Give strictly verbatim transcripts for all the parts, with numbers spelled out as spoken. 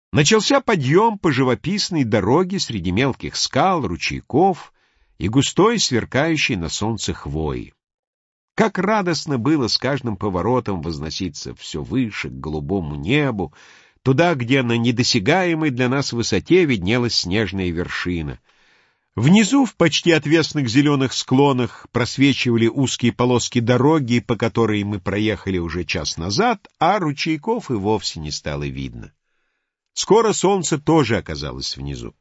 Начался подъем по живописной дороге среди мелких скал, ручейков и густой, сверкающей на солнце хвои. Как радостно было с каждым поворотом возноситься все выше, к голубому небу, туда, где на недосягаемой для нас высоте виднелась снежная вершина. Внизу, в почти отвесных зеленых склонах, просвечивали узкие полоски дороги, по которой мы проехали уже час назад, а ручейков и вовсе не стало видно. Скоро солнце тоже оказалось внизу.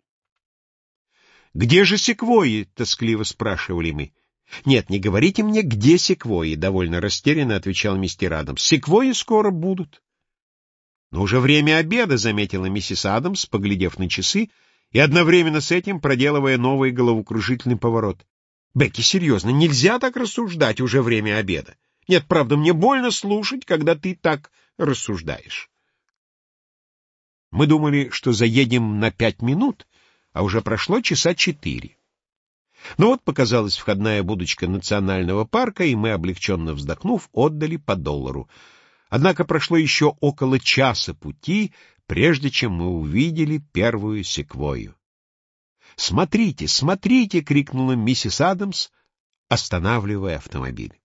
«Где же секвойи?» — тоскливо спрашивали мы. «Нет, не говорите мне, где секвойи», — довольно растерянно отвечал мистер Адамс. «Секвойи скоро будут». «Но уже время обеда», — заметила миссис Адамс, поглядев на часы, и одновременно с этим проделывая новый головокружительный поворот. «Бекки, серьезно, нельзя так рассуждать, уже время обеда. Нет, правда, мне больно слушать, когда ты так рассуждаешь». Мы думали, что заедем на пять минут, а уже прошло часа четыре. Но вот показалась входная будочка национального парка, и мы, облегченно вздохнув, отдали по доллару. Однако прошло еще около часа пути, прежде чем мы увидели первую секвойю. «Смотрите, смотрите!» — крикнула миссис Адамс, останавливая автомобиль.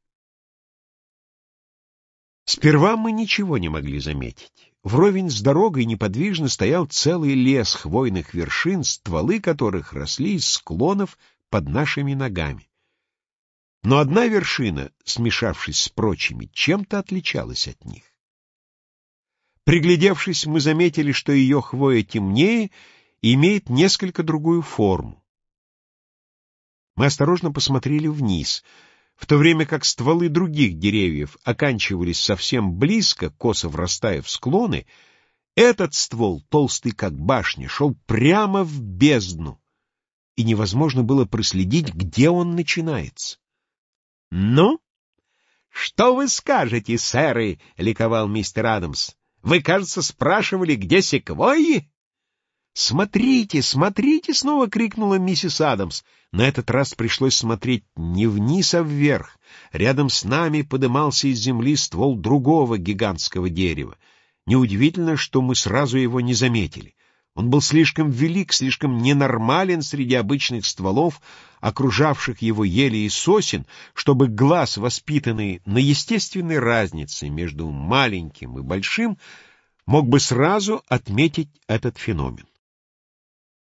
Сперва мы ничего не могли заметить. Вровень с дорогой неподвижно стоял целый лес хвойных вершин, стволы которых росли из склонов под нашими ногами. Но одна вершина, смешавшись с прочими, чем-то отличалась от них. Приглядевшись, мы заметили, что ее хвоя темнее и имеет несколько другую форму. Мы осторожно посмотрели вниз, в то время как стволы других деревьев оканчивались совсем близко, косо врастая в склоны. Этот ствол, толстый как башня, шел прямо в бездну, и невозможно было проследить, где он начинается. — Ну, что вы скажете, сэры? — ликовал мистер Адамс. — Вы, кажется, спрашивали, где секвойи? — Смотрите, смотрите! — снова крикнула миссис Адамс. На этот раз пришлось смотреть не вниз, а вверх. Рядом с нами подымался из земли ствол другого гигантского дерева. Неудивительно, что мы сразу его не заметили. Он был слишком велик, слишком ненормален среди обычных стволов, окружавших его ели и сосен, чтобы глаз, воспитанный на естественной разнице между маленьким и большим, мог бы сразу отметить этот феномен.